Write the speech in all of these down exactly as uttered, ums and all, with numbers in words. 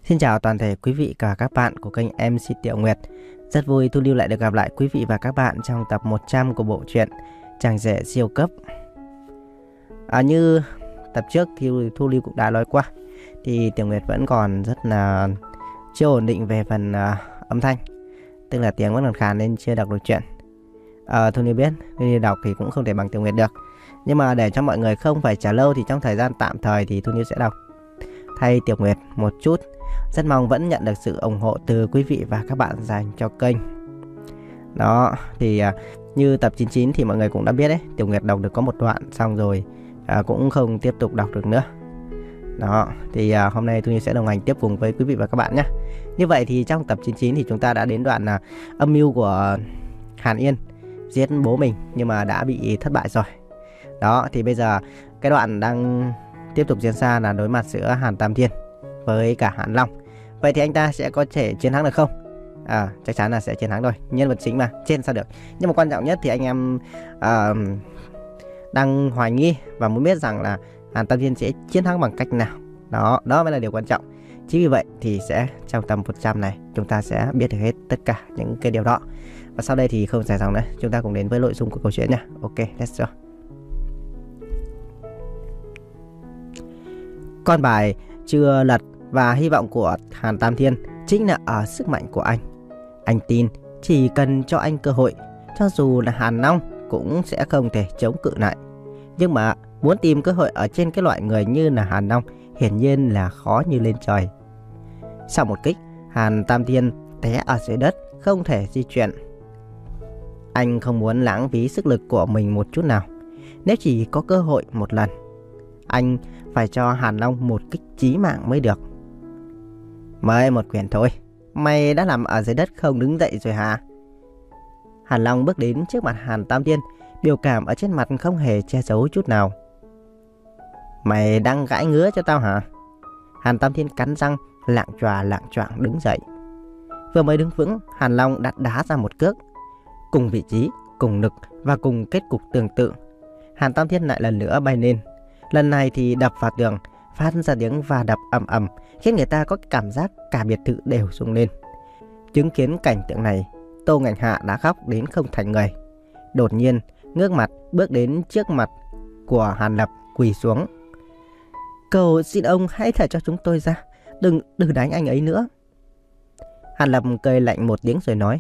Xin chào toàn thể quý vị và các bạn của kênh em xê Tiểu Nguyệt. Rất vui Thu Lưu lại được gặp lại quý vị và các bạn trong tập một trăm của bộ truyện Chàng rể siêu cấp. À, như tập trước thì Thu Lưu cũng đã nói qua, thì Tiểu Nguyệt vẫn còn rất là chưa ổn định về phần uh, âm thanh, tức là tiếng vẫn còn khàn nên chưa đọc được truyện. À, Thu Lưu biết, Thu Lưu đọc thì cũng không thể bằng Tiểu Nguyệt được, nhưng mà để cho mọi người không phải chờ lâu thì trong thời gian tạm thời thì Thu Lưu sẽ đọc thay Tiểu Nguyệt một chút. Rất mong vẫn nhận được sự ủng hộ từ quý vị và các bạn dành cho kênh. Đó, thì à, như tập chín mươi chín thì mọi người cũng đã biết đấy, Tiểu Nguyệt đọc được có một đoạn xong rồi à, cũng không tiếp tục đọc được nữa. Đó, thì à, hôm nay tôi sẽ đồng hành tiếp cùng với quý vị và các bạn nhé. Như vậy thì trong tập chín mươi chín thì chúng ta đã đến đoạn là âm mưu của Hàn Yên giết bố mình nhưng mà đã bị thất bại rồi. Đó, thì bây giờ cái đoạn đang tiếp tục diễn ra là đối mặt giữa Hàn Tam Thiên với cả Hàn Long. Vậy thì anh ta sẽ có thể chiến thắng được không? À, chắc chắn là sẽ chiến thắng rồi. Nhân vật chính mà, trên sao được. Nhưng mà quan trọng nhất thì anh em uh, đang hoài nghi và muốn biết rằng là Hàn Tam Thiên sẽ chiến thắng bằng cách nào. Đó, đó mới là điều quan trọng. Chính vì vậy thì sẽ trong tập một trăm này chúng ta sẽ biết được hết tất cả những cái điều đó. Và sau đây thì không dài dòng nữa, chúng ta cùng đến với nội dung của câu chuyện nha. Ok, let's go. Con bài chưa lật và hy vọng của Hàn Tam Thiên chính là ở sức mạnh của anh. Anh tin chỉ cần cho anh cơ hội, cho dù là Hàn Long cũng sẽ không thể chống cự lại. Nhưng mà muốn tìm cơ hội ở trên cái loại người như là Hàn Long hiển nhiên là khó như lên trời. Sau một kích, Hàn Tam Thiên té ở dưới đất, không thể di chuyển. Anh không muốn lãng phí sức lực của mình một chút nào. Nếu chỉ có cơ hội một lần, anh phải cho Hàn Long một kích chí mạng mới được. Mới một quyền thôi, mày đã nằm ở dưới đất không đứng dậy rồi hả? Hàn Long bước đến trước mặt Hàn Tam Thiên, biểu cảm ở trên mặt không hề che giấu chút nào. Mày đang gãi ngứa cho tao hả? Hàn Tam Thiên cắn răng, lạng chòa lạng choạng đứng dậy. Vừa mới đứng vững, Hàn Long đã đá ra một cước. Cùng vị trí, cùng lực và cùng kết cục tương tự, Hàn Tam Thiên lại lần nữa bay lên. Lần này thì đập vào tường, phát ra tiếng va đập ầm ầm, khiến người ta có cảm giác cả biệt thự đều rung lên. Chứng kiến cảnh tượng này, Tô Ngạnh Hạ đã khóc đến không thành người. Đột nhiên ngước mặt bước đến trước mặt của Hàn Lập, quỳ xuống. Cầu xin ông hãy thả cho chúng tôi ra, đừng đừng đánh anh ấy nữa. Hàn Lập cười lạnh một tiếng rồi nói: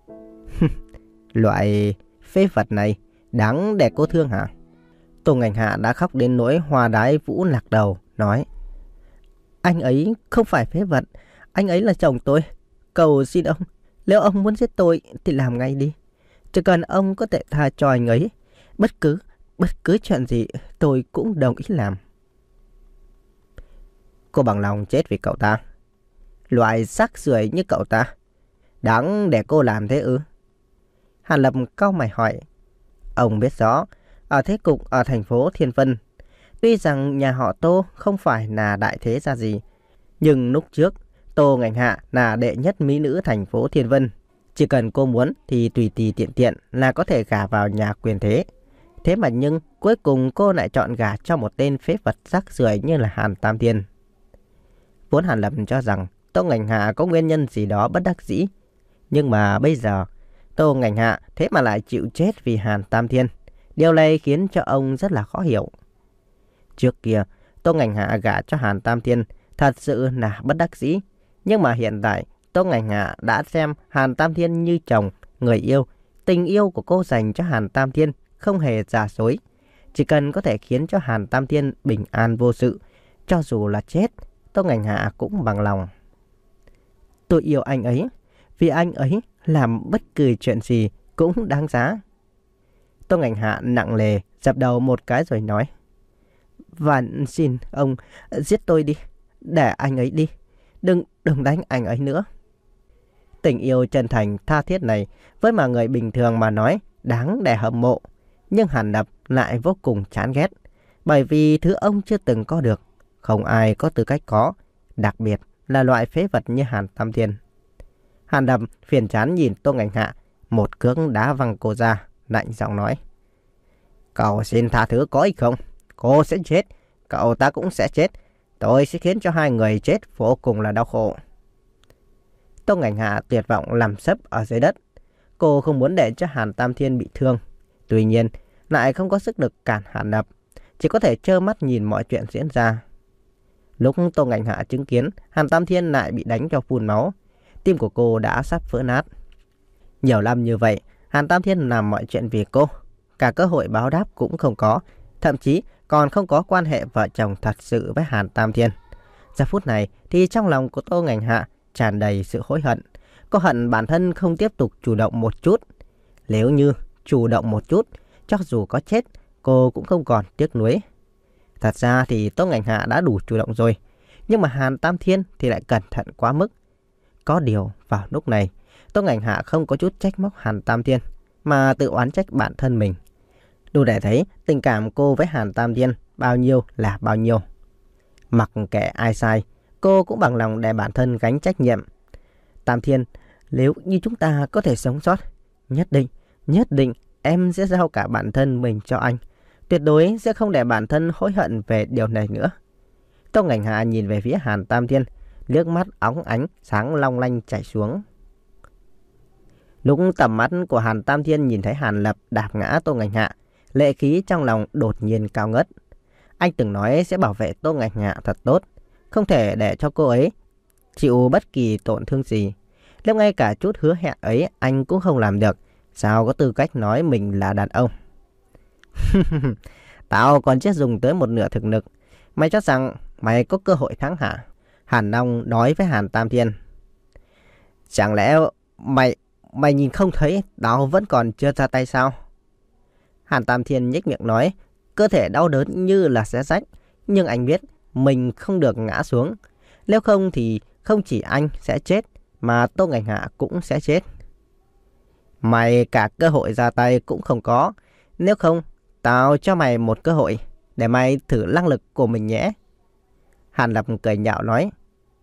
Loại phế vật này đáng để cô thương hả? Tô Ngạnh Hạ đã khóc đến nỗi hoa đái vũ lạc đầu, nói: Anh ấy không phải phế vật, anh ấy là chồng tôi. Cầu xin ông, nếu ông muốn giết tôi thì làm ngay đi. Chỉ cần ông có thể tha cho anh ấy, bất cứ bất cứ chuyện gì tôi cũng đồng ý làm. Cô bằng lòng chết vì cậu ta? Loại rác rưởi như cậu ta đáng để cô làm thế ư? Hàn Lập cau mày hỏi. Ông biết rõ, ở thế cục ở thành phố Thiên Vân, tuy rằng nhà họ Tô không phải là đại thế gia gì, nhưng lúc trước Tô Ngạnh Hạ là đệ nhất mỹ nữ thành phố Thiên Vân. Chỉ cần cô muốn thì tùy tùy tiện tiện là có thể gả vào nhà quyền thế. Thế mà nhưng cuối cùng cô lại chọn gả cho một tên phế vật rác rưởi như là Hàn Tam Thiên. Vốn Hàn Lập cho rằng Tô Ngạnh Hạ có nguyên nhân gì đó bất đắc dĩ, nhưng mà bây giờ Tô Ngạnh Hạ thế mà lại chịu chết vì Hàn Tam Thiên. Điều này khiến cho ông rất là khó hiểu. Trước kia Tô Ngạnh Hạ gả cho Hàn Tam Thiên thật sự là bất đắc dĩ, nhưng mà hiện tại Tô Ngạnh Hạ đã xem Hàn Tam Thiên như chồng, người yêu. Tình yêu của cô dành cho Hàn Tam Thiên không hề giả dối. Chỉ cần có thể khiến cho Hàn Tam Thiên bình an vô sự, cho dù là chết, Tô Ngạnh Hạ cũng bằng lòng. Tôi yêu anh ấy, vì anh ấy làm bất cứ chuyện gì cũng đáng giá. Tô Ngạnh Hạ nặng nề dập đầu một cái rồi nói: Vạn xin ông giết tôi đi, để anh ấy đi, đừng đừng đánh anh ấy nữa. Tình yêu chân thành tha thiết này với mà người bình thường mà nói đáng để hâm mộ, nhưng Hàn Lập lại vô cùng chán ghét, bởi vì thứ ông chưa từng có được, không ai có tư cách có, đặc biệt là loại phế vật như Hàn Tam Thiên. Hàn Lập phiền chán nhìn Tô Ngạnh Hạ, một cước đá văng cô ra, lạnh giọng nói: Cậu xin tha thứ có ích không? Cô sẽ chết, cậu ta cũng sẽ chết. tôi sẽ khiến cho hai người chết vô cùng là đau khổ. Tô Ngành Hạ tuyệt vọng nằm sấp ở dưới đất. Cô không muốn để cho Hàn Tam Thiên bị thương. Tuy nhiên, lại không có sức lực cản Hàn Lập, chỉ có thể trơ mắt nhìn mọi chuyện diễn ra. Lúc Tô Ngành Hạ chứng kiến Hàn Tam Thiên lại bị đánh cho phun máu, tim của cô đã sắp vỡ nát. Nhiều năm như vậy, Hàn Tam Thiên làm mọi chuyện vì cô, cả cơ hội báo đáp cũng không có, thậm chí còn không có quan hệ vợ chồng thật sự với Hàn Tam Thiên. Giờ phút này thì trong lòng của Tô Ngành Hạ tràn đầy sự hối hận. Cô hận bản thân không tiếp tục chủ động một chút. Nếu như chủ động một chút, cho dù có chết, cô cũng không còn tiếc nuối. Thật ra thì Tô Ngành Hạ đã đủ chủ động rồi, nhưng mà Hàn Tam Thiên thì lại cẩn thận quá mức. Có điều vào lúc này, Tô Ngành Hạ không có chút trách móc Hàn Tam Thiên, mà tự oán trách bản thân mình. Đủ để thấy tình cảm cô với Hàn Tam Thiên bao nhiêu là bao nhiêu. Mặc kệ ai sai, cô cũng bằng lòng để bản thân gánh trách nhiệm. Tam Thiên, nếu như chúng ta có thể sống sót, nhất định, nhất định em sẽ giao cả bản thân mình cho anh. Tuyệt đối sẽ không để bản thân hối hận về điều này nữa. Tô Ngành Hạ nhìn về phía Hàn Tam Thiên, nước mắt óng ánh sáng long lanh chảy xuống. Lúc tầm mắt của Hàn Tam Thiên nhìn thấy Hàn Lập đạp ngã Tô Ngành Hạ, lệ khí trong lòng đột nhiên cao ngất. Anh từng nói sẽ bảo vệ Tô Ngành Hạ thật tốt, không thể để cho cô ấy chịu bất kỳ tổn thương gì. Nếu ngay cả chút hứa hẹn ấy anh cũng không làm được, sao có tư cách nói mình là đàn ông? Tao còn chưa dùng tới một nửa thực lực, mày cho rằng mày có cơ hội thắng hả? Hàn Long nói với Hàn Tam Thiên. Chẳng lẽ mày mày nhìn không thấy tao vẫn còn chưa ra tay sao? Hàn Tam Thiên nhếch miệng nói, cơ thể đau đớn như là xé rách, nhưng anh biết mình không được ngã xuống. Nếu không thì không chỉ anh sẽ chết, mà Tô Ngành Hạ cũng sẽ chết. Mày cả cơ hội ra tay cũng không có. Nếu không, tao cho mày một cơ hội để mày thử năng lực của mình nhé. Hàn Lập cười nhạo nói.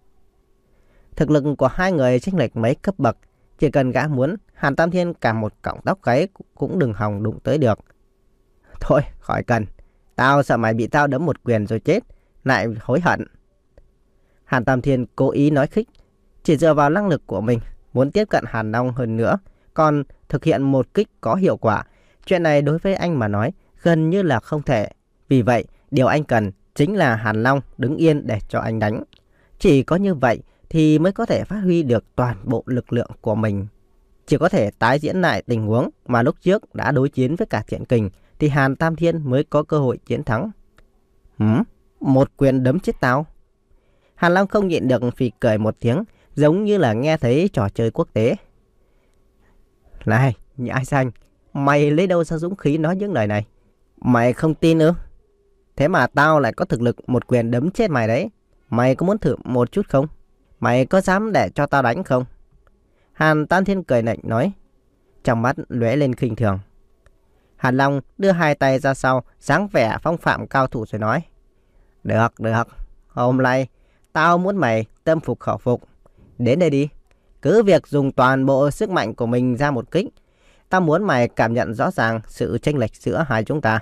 Thực lực của hai người chênh lệch mấy cấp bậc, chỉ cần gã muốn, Hàn Tam Thiên cả một cọng tóc gáy cũng đừng hòng đụng tới được. Thôi, khỏi cần. Tao sợ mày bị tao đấm một quyền rồi chết, lại hối hận. Hàn Tam Thiên cố ý nói khích, chỉ dựa vào năng lực của mình, muốn tiếp cận Hàn Long hơn nữa, còn thực hiện một kích có hiệu quả. Chuyện này đối với anh mà nói gần như là không thể. Vì vậy, điều anh cần chính là Hàn Long đứng yên để cho anh đánh. Chỉ có như vậy thì mới có thể phát huy được toàn bộ lực lượng của mình. Chỉ có thể tái diễn lại tình huống mà lúc trước đã đối chiến với cả Thiện Kình thì Hàn Tam Thiên mới có cơ hội chiến thắng. Hửm? Một quyền đấm chết tao? Hàn Long không nhịn được phì cười một tiếng, giống như là nghe thấy trò chơi quốc tế. Này, Nhãi Xanh, mày lấy đâu ra dũng khí nói những lời này? Mày không tin ư? Thế mà tao lại có thực lực một quyền đấm chết mày đấy. Mày có muốn thử một chút không? Mày có dám để cho tao đánh không? Hàn Tam Thiên cười lạnh nói, trong mắt lóe lên khinh thường. Hàn Long đưa hai tay ra sau, dáng vẻ phong phạm cao thủ rồi nói, Được, được, hôm nay tao muốn mày tâm phục khẩu phục. Đến đây đi, cứ việc dùng toàn bộ sức mạnh của mình ra một kích. Tao muốn mày cảm nhận rõ ràng sự chênh lệch giữa hai chúng ta.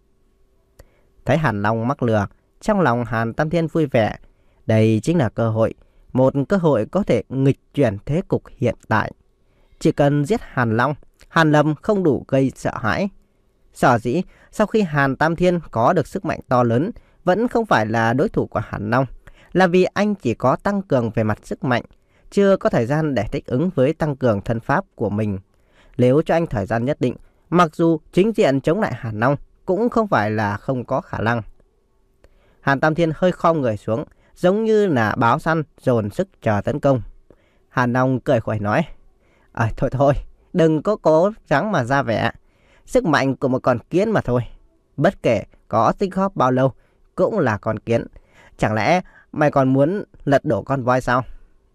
Thấy Hàn Long mắc lừa, trong lòng Hàn Tam Thiên vui vẻ. Đây chính là cơ hội, một cơ hội có thể nghịch chuyển thế cục hiện tại. Chỉ cần giết Hàn Long, Hàn Lâm không đủ gây sợ hãi. Sở dĩ sau khi Hàn Tam Thiên có được sức mạnh to lớn, vẫn không phải là đối thủ của Hàn Long, là vì anh chỉ có tăng cường về mặt sức mạnh, chưa có thời gian để thích ứng với tăng cường thân pháp của mình. Nếu cho anh thời gian nhất định, mặc dù chính diện chống lại Hàn Long cũng không phải là không có khả năng. Hàn Tam Thiên hơi khom người xuống, giống như là báo săn dồn sức chờ tấn công. Hàn Long cười khỏe nói, à, thôi thôi, đừng có cố gắng mà ra vẻ. Sức mạnh của một con kiến mà thôi. Bất kể có tích góp bao lâu cũng là con kiến. Chẳng lẽ mày còn muốn lật đổ con voi sao?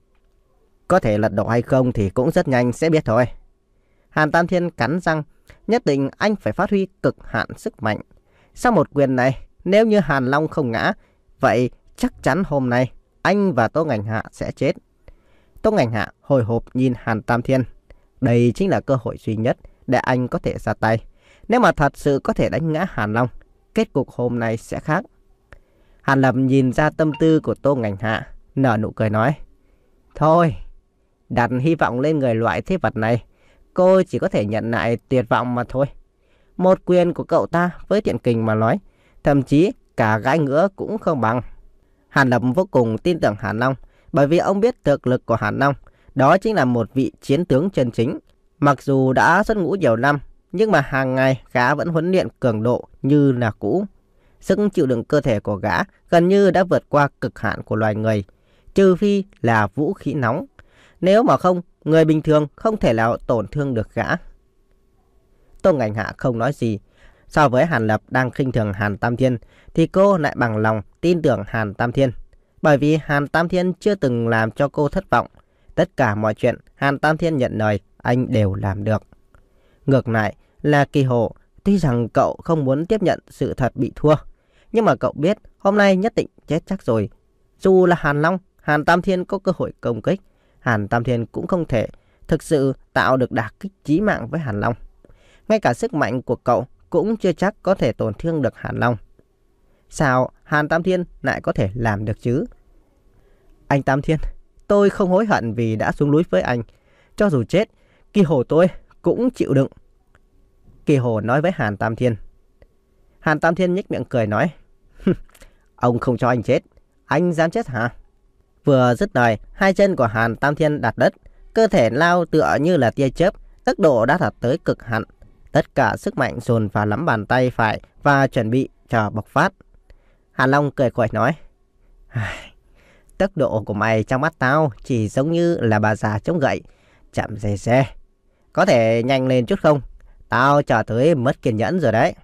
Có thể lật đổ hay không thì cũng rất nhanh sẽ biết thôi. Hàn Tam Thiên cắn răng, nhất định anh phải phát huy cực hạn sức mạnh. Sau một quyền này, nếu như Hàn Long không ngã, vậy chắc chắn hôm nay anh và Tô Ngành Hạ sẽ chết. Tô Ngành Hạ hồi hộp nhìn Hàn Tam Thiên. Đây chính là cơ hội duy nhất để anh có thể ra tay. Nếu mà thật sự có thể đánh ngã Hàn Long, kết cục hôm nay sẽ khác. Hàn Lập nhìn ra tâm tư của Tô Ngành Hạ, nở nụ cười nói. Thôi, đặt hy vọng lên người loại thế vật này, cô chỉ có thể nhận lại tuyệt vọng mà thôi. Một quyền của cậu ta với Thiện Kình mà nói, thậm chí cả gái ngựa cũng không bằng. Hàn Lập vô cùng tin tưởng Hàn Long, bởi vì ông biết thực lực của Hàn Long, đó chính là một vị chiến tướng chân chính. Mặc dù đã xuất ngũ nhiều năm, nhưng mà hàng ngày gã vẫn huấn luyện cường độ như là cũ. Sức chịu đựng cơ thể của gã gần như đã vượt qua cực hạn của loài người, trừ phi là vũ khí nóng. Nếu mà không, người bình thường không thể nào tổn thương được gã. Tô Ngành Hạ không nói gì. So với Hàn Lập đang khinh thường Hàn Tam Thiên, thì cô lại bằng lòng tin tưởng Hàn Tam Thiên. Bởi vì Hàn Tam Thiên chưa từng làm cho cô thất vọng. Tất cả mọi chuyện Hàn Tam Thiên nhận lời, anh đều làm được. Ngược lại là Kỳ Hổ, tuy rằng cậu không muốn tiếp nhận sự thật bị thua, nhưng mà cậu biết hôm nay nhất định chết chắc rồi. Dù là Hàn Long, Hàn Tam Thiên có cơ hội công kích, Hàn Tam Thiên cũng không thể thực sự tạo được đả kích chí mạng với Hàn Long. Ngay cả sức mạnh của cậu cũng chưa chắc có thể tổn thương được Hàn Long. Sao Hàn Tam Thiên lại có thể làm được chứ? Anh Tam Thiên, tôi không hối hận vì đã xuống núi với anh. Cho dù chết, Kỳ Hổ tôi cũng chịu đựng. Kỳ Hổ nói với Hàn Tam Thiên. Hàn Tam Thiên nhếch miệng cười nói. Ông không cho anh chết, anh dám chết hả? Vừa dứt lời, hai chân của Hàn Tam Thiên đặt đất, cơ thể lao tựa như là tia chớp, tốc độ đã đạt tới cực hạn. Tất cả sức mạnh dồn vào nắm bàn tay phải và chuẩn bị chờ bộc phát. Hàn Long cười khổ nói. Tốc độ của mày trong mắt tao chỉ giống như là bà già chống gậy, chậm rè rè. Có thể nhanh lên chút không? Tao chờ tới mất kiên nhẫn rồi đấy.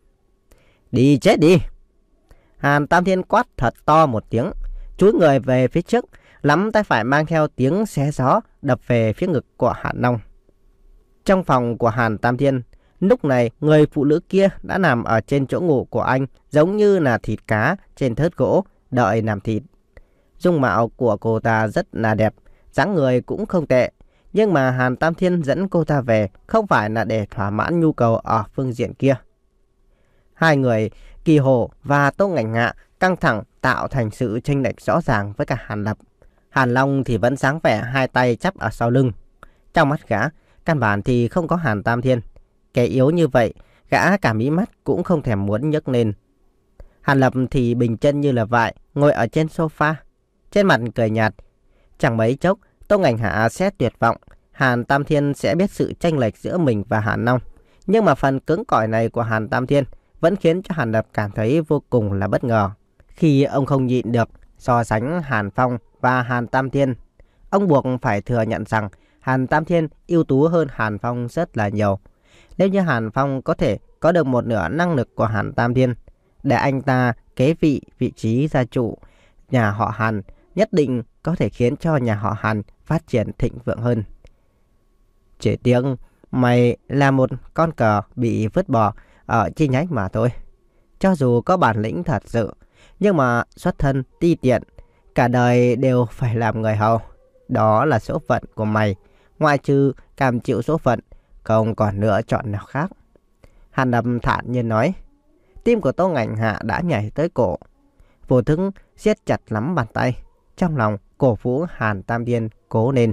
Đi chết đi. Hàn Tam Thiên quát thật to một tiếng, chúi người về phía trước, nắm tay phải mang theo tiếng xé gió đập về phía ngực của Hàn Long. Trong phòng của Hàn Tam Thiên, lúc này người phụ nữ kia đã nằm ở trên chỗ ngủ của anh, giống như là thịt cá trên thớt gỗ, đợi làm thịt. Dung mạo của cô ta rất là đẹp, dáng người cũng không tệ. Nhưng mà Hàn Tam Thiên dẫn cô ta về không phải là để thỏa mãn nhu cầu ở phương diện kia. Hai người, Kỳ Hổ và Tô Ngành Hạ, căng thẳng tạo thành sự chênh lệch rõ ràng với cả Hàn Lập. Hàn Long thì vẫn sáng vẻ hai tay chắp ở sau lưng. Trong mắt gã, căn bản thì không có Hàn Tam Thiên. Kẻ yếu như vậy, gã cả mí mắt cũng không thèm muốn nhấc lên. Hàn Lập thì bình chân như là vại, ngồi ở trên sofa, trên mặt cười nhạt. Chẳng mấy chốc, Tô Ngành Hạ sẽ tuyệt vọng, Hàn Tam Thiên sẽ biết sự chênh lệch giữa mình và Hàn Long. Nhưng mà phần cứng cỏi này của Hàn Tam Thiên vẫn khiến cho Hàn Lập cảm thấy vô cùng là bất ngờ. Khi ông không nhịn được so sánh Hàn Phong và Hàn Tam Thiên, ông buộc phải thừa nhận rằng Hàn Tam Thiên ưu tú hơn Hàn Phong rất là nhiều. Nếu như Hàn Phong có thể có được một nửa năng lực của Hàn Tam Thiên, để anh ta kế vị vị trí gia chủ nhà họ Hàn, nhất định có thể khiến cho nhà họ Hàn phát triển thịnh vượng hơn. Chỉ tiếc mày là một con cờ bị vứt bỏ ở chi nhánh mà thôi. Cho dù có bản lĩnh thật sự, nhưng mà xuất thân ti tiện, cả đời đều phải làm người hầu. Đó là số phận của mày, ngoại trừ cam chịu số phận, không còn lựa chọn nào khác. Hàn Lập thản nhiên nói. Tim của Tô Ngành Hạ đã nhảy tới cổ, vô thức siết chặt nắm bàn tay, trong lòng cổ vũ Hàn Tam Thiên cố lên.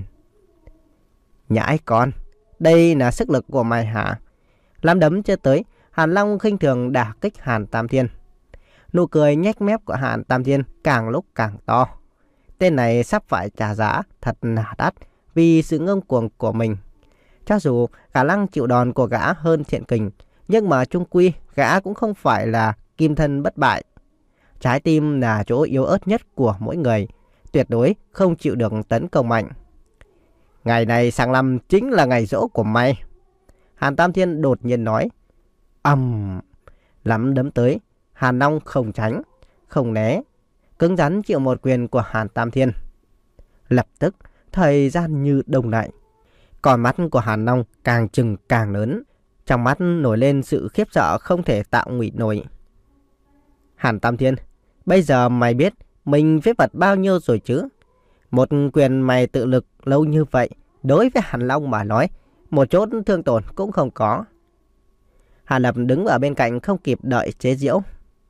Nhãi con, đây là sức lực của mày hả? Lắm đấm chưa tới, Hàn Long khinh thường đả kích Hàn Tam Thiên. Nụ cười nhếch mép của Hàn Tam Thiên càng lúc càng to. Tên này sắp phải trả giá thật là đắt vì sự ngông cuồng của mình. Cho dù khả năng chịu đòn của gã hơn Thiện Kình, nhưng mà chung quy gã cũng không phải là kim thân bất bại. Trái tim là chỗ yếu ớt nhất của mỗi người, tuyệt đối không chịu được tấn công mạnh. Ngày này sang năm chính là ngày giỗ của mày. Hàn Tam Thiên đột nhiên nói. Ầm, um, lắm đấm tới, Hàn Long không tránh, không né, cứng rắn chịu một quyền của Hàn Tam Thiên. Lập tức thời gian như đông lại. Còn mắt của Hàn Long càng trừng càng lớn, trong mắt nổi lên sự khiếp sợ không thể tạo ngụy nổi. Hàn Tam Thiên, bây giờ mày biết mình phế vật bao nhiêu rồi chứ? Một quyền mày tự lực lâu như vậy, đối với Hàn Long mà nói, một chút thương tổn cũng không có. Hàn Lập đứng ở bên cạnh không kịp đợi chế giễu.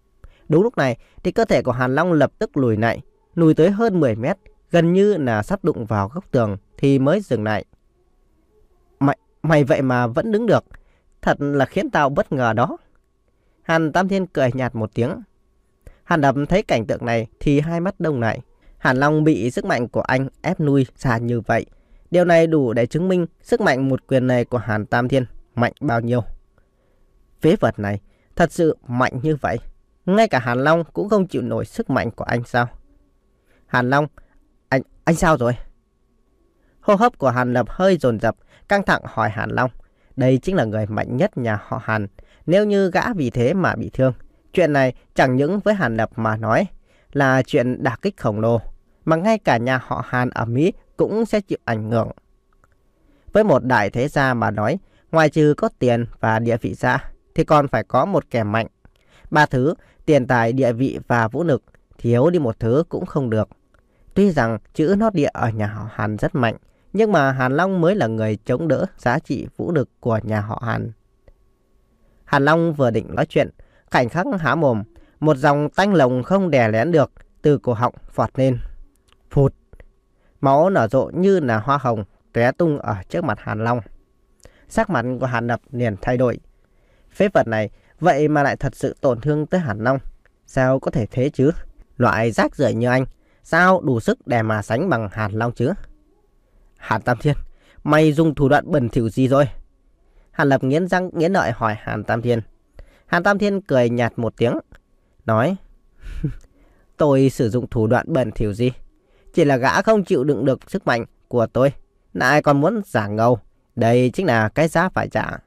Đúng lúc này thì cơ thể của Hàn Long lập tức lùi lại, lùi tới hơn mười mét, gần như là sắp đụng vào góc tường thì mới dừng lại. Mày, mày vậy mà vẫn đứng được, thật là khiến tao bất ngờ đó. Hàn Tam Thiên cười nhạt một tiếng. Hàn Lập thấy cảnh tượng này thì hai mắt đông lại. Hàn Long bị sức mạnh của anh ép lui xa như vậy. Điều này đủ để chứng minh sức mạnh một quyền này của Hàn Tam Thiên mạnh bao nhiêu. Phế vật này thật sự mạnh như vậy. Ngay cả Hàn Long cũng không chịu nổi sức mạnh của anh sao? Hàn Long, anh, anh sao rồi? Hô hấp của Hàn Lập hơi dồn dập, căng thẳng hỏi Hàn Long. Đây chính là người mạnh nhất nhà họ Hàn. Nếu như gã vì thế mà bị thương, chuyện này chẳng những với Hàn Lập mà nói là chuyện đả kích khổng lồ, mà ngay cả nhà họ Hàn ở Mỹ cũng sẽ chịu ảnh hưởng. Với một đại thế gia mà nói, ngoài trừ có tiền và địa vị ra, thì còn phải có một kẻ mạnh. Ba thứ, tiền tài, địa vị và vũ lực, thiếu đi một thứ cũng không được. Tuy rằng chữ nót địa ở nhà họ Hàn rất mạnh, nhưng mà Hàn Long mới là người chống đỡ giá trị vũ lực của nhà họ Hàn. Hàn Long vừa định nói chuyện, khoảnh khắc há mồm, một dòng tanh lồng không đè nén được từ cổ họng phọt lên. Phụt! Máu nở rộ như là hoa hồng tóe tung ở trước mặt Hàn Long. Sắc mặt của Hàn Lập liền thay đổi. Phế vật này vậy mà lại thật sự tổn thương tới Hàn Long. Sao có thể thế chứ? Loại rác rưởi như anh, sao đủ sức để mà sánh bằng Hàn Long chứ? Hàn Tam Thiên, mày dùng thủ đoạn bẩn thỉu gì rồi? Hàn Lập nghiến răng nghiến lợi hỏi Hàn Tam Thiên. Hàn Tam Thiên cười nhạt một tiếng, nói: Tôi sử dụng thủ đoạn bẩn thỉu gì? Chỉ là gã không chịu đựng được sức mạnh của tôi, lại còn muốn giả ngầu. Đây chính là cái giá phải trả.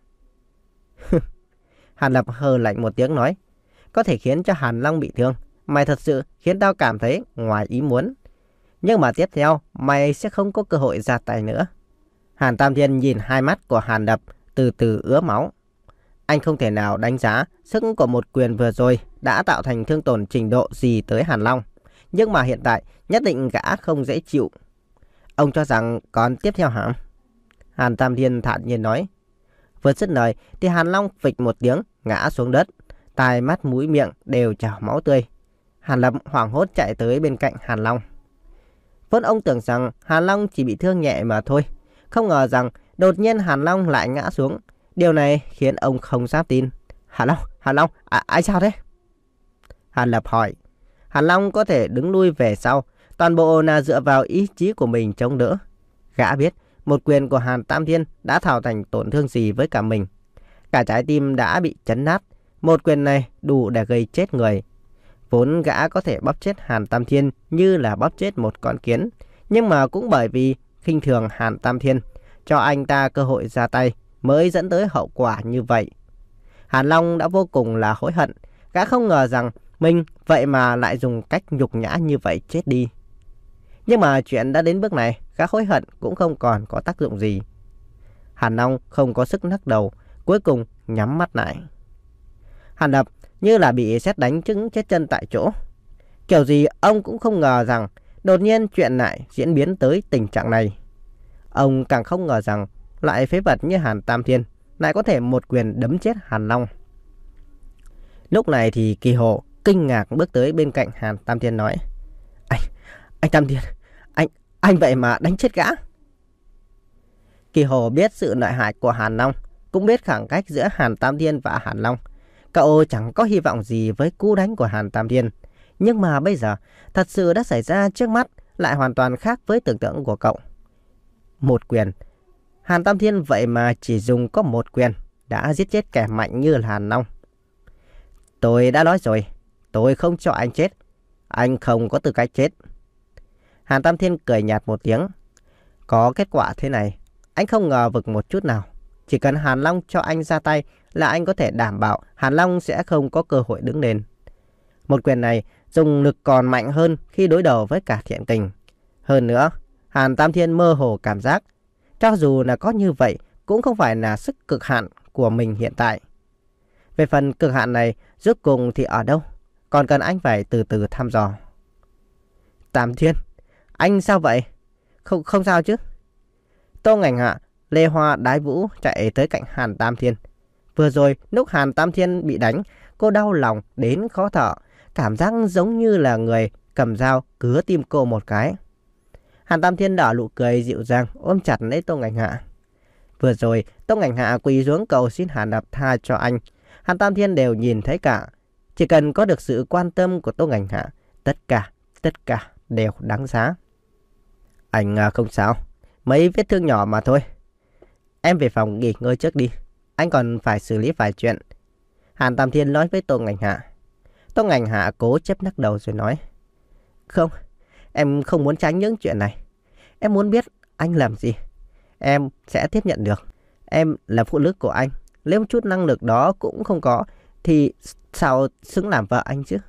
Hàn Lập hừ lạnh một tiếng nói: Có thể khiến cho Hàn Long bị thương, mày thật sự khiến tao cảm thấy ngoài ý muốn. Nhưng mà tiếp theo mày sẽ không có cơ hội ra tay nữa. Hàn Tam Thiên nhìn hai mắt của Hàn Lập từ từ ứa máu. Anh không thể nào đánh giá sức của một quyền vừa rồi đã tạo thành thương tổn trình độ gì tới Hàn Long. Nhưng mà hiện tại nhất định gã không dễ chịu. Ông cho rằng còn tiếp theo hả? Hàn Tam Thiên thản nhiên nói. Vừa dứt lời thì Hàn Long phịch một tiếng ngã xuống đất. Tai mắt mũi miệng đều trào máu tươi. Hàn Lập hoảng hốt chạy tới bên cạnh Hàn Long. Vốn ông tưởng rằng Hàn Long chỉ bị thương nhẹ mà thôi. Không ngờ rằng đột nhiên Hàn Long lại ngã xuống. Điều này khiến ông không dám tin. Hàn Long, Hàn Long, à, ai sao thế? Hàn Lập hỏi. Hàn Long có thể đứng lui về sau, toàn bộ là dựa vào ý chí của mình chống đỡ. Gã biết một quyền của Hàn Tam Thiên đã tạo thành tổn thương gì với cả mình. Cả trái tim đã bị chấn nát. Một quyền này đủ để gây chết người. Vốn gã có thể bóp chết Hàn Tam Thiên như là bóp chết một con kiến. Nhưng mà cũng bởi vì khinh thường Hàn Tam Thiên, cho anh ta cơ hội ra tay, mới dẫn tới hậu quả như vậy. Hàn Long đã vô cùng là hối hận. Gã không ngờ rằng mình vậy mà lại dùng cách nhục nhã như vậy chết đi. Nhưng mà chuyện đã đến bước này, gã hối hận cũng không còn có tác dụng gì. Hàn Long không có sức lắc đầu, cuối cùng nhắm mắt lại. Hàn Lập như là bị sét đánh trứng chết chân tại chỗ. Kiểu gì ông cũng không ngờ rằng đột nhiên chuyện lại diễn biến tới tình trạng này. Ông càng không ngờ rằng lại phế vật như Hàn Tam Thiên lại có thể một quyền đấm chết Hàn Long. Lúc này thì Kỳ Hồ kinh ngạc bước tới bên cạnh Hàn Tam Thiên nói: Anh, anh Tam Thiên, anh, anh vậy mà đánh chết gã. Kỳ Hồ biết sự lợi hại của Hàn Long, cũng biết khoảng cách giữa Hàn Tam Thiên và Hàn Long. Cậu chẳng có hy vọng gì với cú đánh của Hàn Tam Thiên. Nhưng mà bây giờ thật sự đã xảy ra trước mắt lại hoàn toàn khác với tưởng tượng của cậu. Một quyền, Hàn Tam Thiên vậy mà chỉ dùng có một quyền đã giết chết kẻ mạnh như là Hàn Long. Tôi đã nói rồi, tôi không cho anh chết. Anh không có tư cách chết. Hàn Tam Thiên cười nhạt một tiếng. Có kết quả thế này, anh không ngờ vực một chút nào. Chỉ cần Hàn Long cho anh ra tay là anh có thể đảm bảo Hàn Long sẽ không có cơ hội đứng lên. Một quyền này dùng lực còn mạnh hơn khi đối đầu với cả Thiện Kình. Hơn nữa, Hàn Tam Thiên mơ hồ cảm giác, cho dù là có như vậy cũng không phải là sức cực hạn của mình hiện tại. Về phần cực hạn này rốt cùng thì ở đâu, còn cần anh phải từ từ thăm dò. Tam Thiên, anh sao vậy? Không, không sao chứ? Tô Ngành Hạ, Lê Hoa, Đái Vũ chạy tới cạnh Hàn Tam Thiên. Vừa rồi lúc Hàn Tam Thiên bị đánh, cô đau lòng đến khó thở, cảm giác giống như là người cầm dao cứa tim cô một cái. Hàn Tam Thiên nở nụ cười dịu dàng ôm chặt lấy Tô Ngành Hạ. Vừa rồi Tô Ngành Hạ quỳ xuống cầu xin Hàn Lập tha cho anh, Hàn Tam Thiên đều nhìn thấy cả. Chỉ cần có được sự quan tâm của Tô Ngành Hạ, tất cả, tất cả đều đáng giá. Anh à, không sao, mấy vết thương nhỏ mà thôi. Em về phòng nghỉ ngơi trước đi, anh còn phải xử lý vài chuyện, Hàn Tam Thiên nói với Tô Ngành Hạ. Tô Ngành Hạ cố chấp lắc đầu rồi nói, không, em không muốn tránh những chuyện này. Em muốn biết anh làm gì, em sẽ tiếp nhận được. Em là phụ nữ của anh, nếu chút năng lực đó cũng không có thì sao xứng làm vợ anh chứ?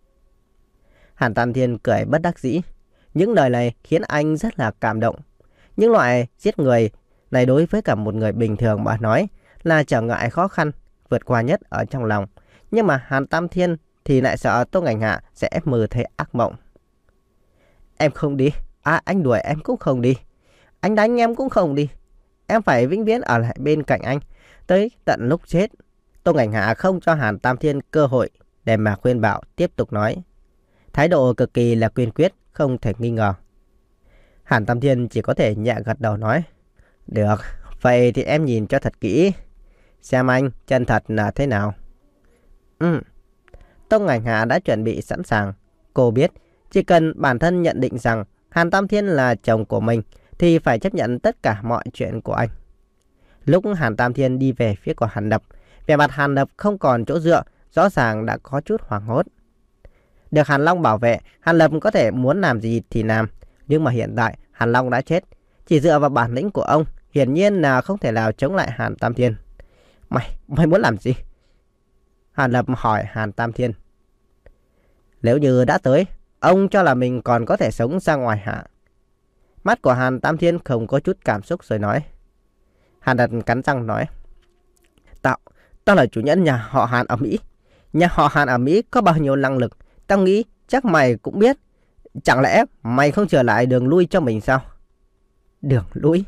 Hàn Tam Thiên cười bất đắc dĩ. Những lời này khiến anh rất là cảm động. Những loại giết người này đối với cả một người bình thường mà nói là trở ngại khó khăn vượt qua nhất ở trong lòng. Nhưng mà Hàn Tam Thiên thì lại sợ Tô Ngành Hạ sẽ mơ thấy ác mộng. Em không đi, à, anh đuổi em cũng không đi, anh đánh em cũng không đi. Em phải vĩnh viễn ở lại bên cạnh anh tới tận lúc chết. Tô Ngành Hạ không cho Hàn Tam Thiên cơ hội để mà khuyên bảo, tiếp tục nói. Thái độ cực kỳ là kiên quyết, không thể nghi ngờ. Hàn Tam Thiên chỉ có thể nhẹ gật đầu nói, được, vậy thì em nhìn cho thật kỹ, xem anh chân thật là thế nào. Ừ. Tô Ngành Hạ đã chuẩn bị sẵn sàng. Cô biết chỉ cần bản thân nhận định rằng Hàn Tam Thiên là chồng của mình thì phải chấp nhận tất cả mọi chuyện của anh. Lúc Hàn Tam Thiên đi về phía của Hàn Lập, vẻ mặt Hàn Lập không còn chỗ dựa, rõ ràng đã có chút hoảng hốt. Được Hàn Long bảo vệ, Hàn Lập có thể muốn làm gì thì làm. Nhưng mà hiện tại Hàn Long đã chết, chỉ dựa vào bản lĩnh của ông hiển nhiên là không thể nào chống lại Hàn Tam Thiên. Mày, mày muốn làm gì? Hàn Lập hỏi Hàn Tam Thiên. Nếu như đã tới, ông cho là mình còn có thể sống ra ngoài hả? Mắt của Hàn Tam Thiên không có chút cảm xúc rồi nói. Hàn Lập cắn răng nói. Tao, tao là chủ nhân nhà họ Hàn ở Mỹ. Nhà họ Hàn ở Mỹ có bao nhiêu năng lực, tao nghĩ chắc mày cũng biết. Chẳng lẽ mày không trở lại đường lui cho mình sao? Đường lui?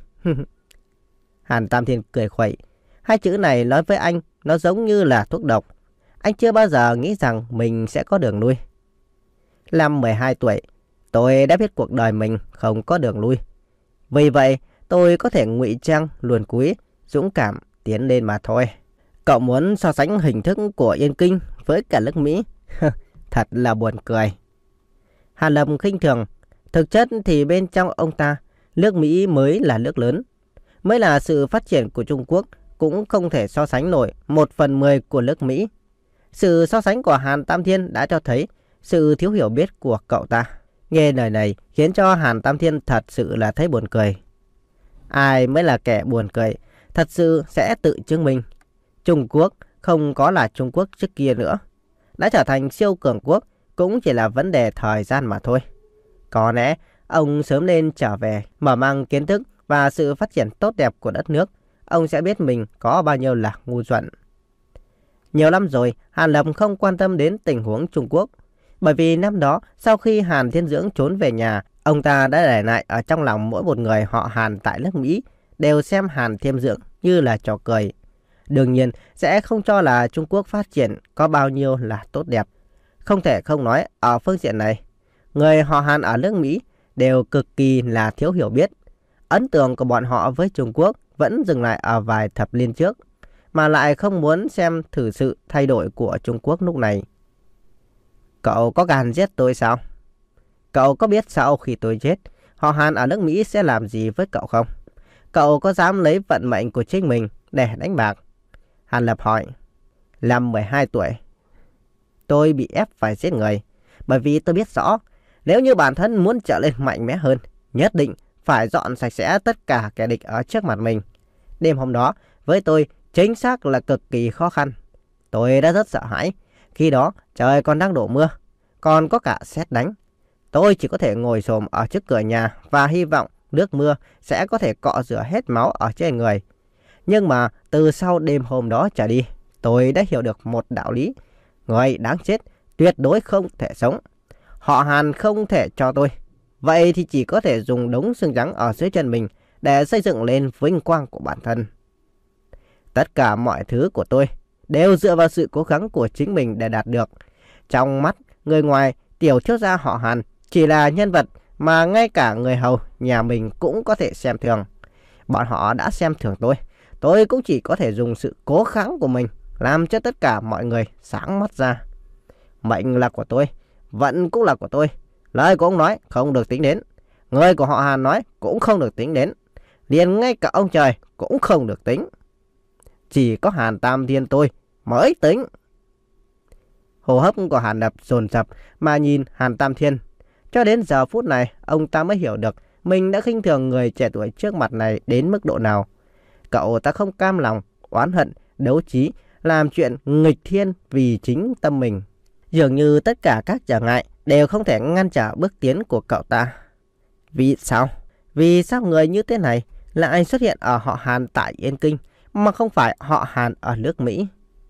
Hàn Tam Thiên cười khuẩy. Hai chữ này nói với anh nó giống như là thuốc độc. Anh chưa bao giờ nghĩ rằng mình sẽ có đường lui. Năm mười hai tuổi, tôi đã biết cuộc đời mình không có đường lui. Vì vậy, tôi có thể ngụy trang, luồn cúi, dũng cảm tiến lên mà thôi. Cậu muốn so sánh hình thức của Yên Kinh với cả nước Mỹ? Thật là buồn cười. Hàn Lập khinh thường. Thực chất thì bên trong ông ta, nước Mỹ mới là nước lớn, mới là sự phát triển của Trung Quốc, cũng không thể so sánh nổi một phần mười của nước Mỹ. Sự so sánh của Hàn Tam Thiên đã cho thấy sự thiếu hiểu biết của cậu ta. Nghe lời này khiến cho Hàn Tam Thiên thật sự là thấy buồn cười. Ai mới là kẻ buồn cười, thật sự sẽ tự chứng minh. Trung Quốc không có là Trung Quốc trước kia nữa. Đã trở thành siêu cường quốc cũng chỉ là vấn đề thời gian mà thôi. Có lẽ ông sớm nên trở về, mở mang kiến thức và sự phát triển tốt đẹp của đất nước, ông sẽ biết mình có bao nhiêu là ngu xuẩn. Nhiều năm rồi, Hàn Lập không quan tâm đến tình huống Trung Quốc. Bởi vì năm đó, sau khi Hàn Thiên Dưỡng trốn về nhà, ông ta đã để lại ở trong lòng mỗi một người họ Hàn tại nước Mỹ đều xem Hàn Thiên Dưỡng như là trò cười. Đương nhiên, sẽ không cho là Trung Quốc phát triển có bao nhiêu là tốt đẹp. Không thể không nói ở phương diện này, người họ Hàn ở nước Mỹ đều cực kỳ là thiếu hiểu biết. Ấn tượng của bọn họ với Trung Quốc vẫn dừng lại ở vài thập niên trước, mà lại không muốn xem thử sự thay đổi của Trung Quốc lúc này. Cậu có gan giết tôi sao? Cậu có biết sau khi tôi chết, họ Hàn ở nước Mỹ sẽ làm gì với cậu không? Cậu có dám lấy vận mệnh của chính mình để đánh bạc? Hàn Lập hỏi. Năm mười hai tuổi, tôi bị ép phải giết người, bởi vì tôi biết rõ, nếu như bản thân muốn trở lên mạnh mẽ hơn, nhất định phải dọn sạch sẽ tất cả kẻ địch ở trước mặt mình. Đêm hôm đó, với tôi, chính xác là cực kỳ khó khăn. Tôi đã rất sợ hãi. Khi đó, trời còn đang đổ mưa, còn có cả sét đánh. Tôi chỉ có thể ngồi xổm ở trước cửa nhà và hy vọng nước mưa sẽ có thể cọ rửa hết máu ở trên người. Nhưng mà từ sau đêm hôm đó trở đi, tôi đã hiểu được một đạo lý. Người đáng chết tuyệt đối không thể sống. Họ Hàn không thể cho tôi. Vậy thì chỉ có thể dùng đống xương trắng ở dưới chân mình để xây dựng lên vinh quang của bản thân. Tất cả mọi thứ của tôi đều dựa vào sự cố gắng của chính mình để đạt được. Trong mắt người ngoài tiểu thiếu gia họ Hàn chỉ là nhân vật mà ngay cả người hầu nhà mình cũng có thể xem thường. Bọn họ đã xem thường tôi. Tôi cũng chỉ có thể dùng sự cố gắng của mình làm cho tất cả mọi người sáng mắt ra. Mệnh là của tôi, vận cũng là của tôi. Lời của ông nói không được tính đến. Người của họ Hàn nói cũng không được tính đến. Liền ngay cả ông trời cũng không được tính. Chỉ có Hàn Tam Thiên tôi mới tính. Hô hấp của Hàn Lập dồn dập mà nhìn Hàn Tam Thiên. Cho đến giờ phút này, ông ta mới hiểu được mình đã khinh thường người trẻ tuổi trước mặt này đến mức độ nào. Cậu ta không cam lòng, oán hận, đấu trí, làm chuyện nghịch thiên vì chính tâm mình. Dường như tất cả các trở ngại đều không thể ngăn trở bước tiến của cậu ta. Vì sao? Vì sao người như thế này lại xuất hiện ở họ Hàn tại Yên Kinh mà không phải họ Hàn ở nước Mỹ?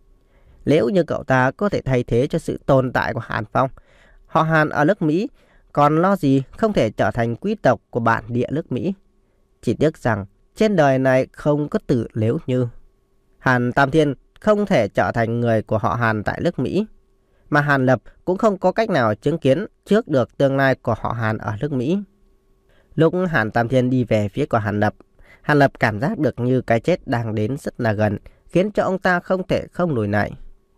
Nếu như cậu ta có thể thay thế cho sự tồn tại của Hàn Phong, họ Hàn ở nước Mỹ còn lo gì không thể trở thành quý tộc của bản địa nước Mỹ. Chỉ tiếc rằng trên đời này không có từ nếu như. Hàn Tam Thiên không thể trở thành người của họ Hàn tại nước Mỹ, mà Hàn Lập cũng không có cách nào chứng kiến trước được tương lai của họ Hàn ở nước Mỹ. Lúc Hàn Tam Thiên đi về phía của Hàn Lập, Hàn Lập cảm giác được như cái chết đang đến rất là gần, khiến cho ông ta không thể không lùi lại.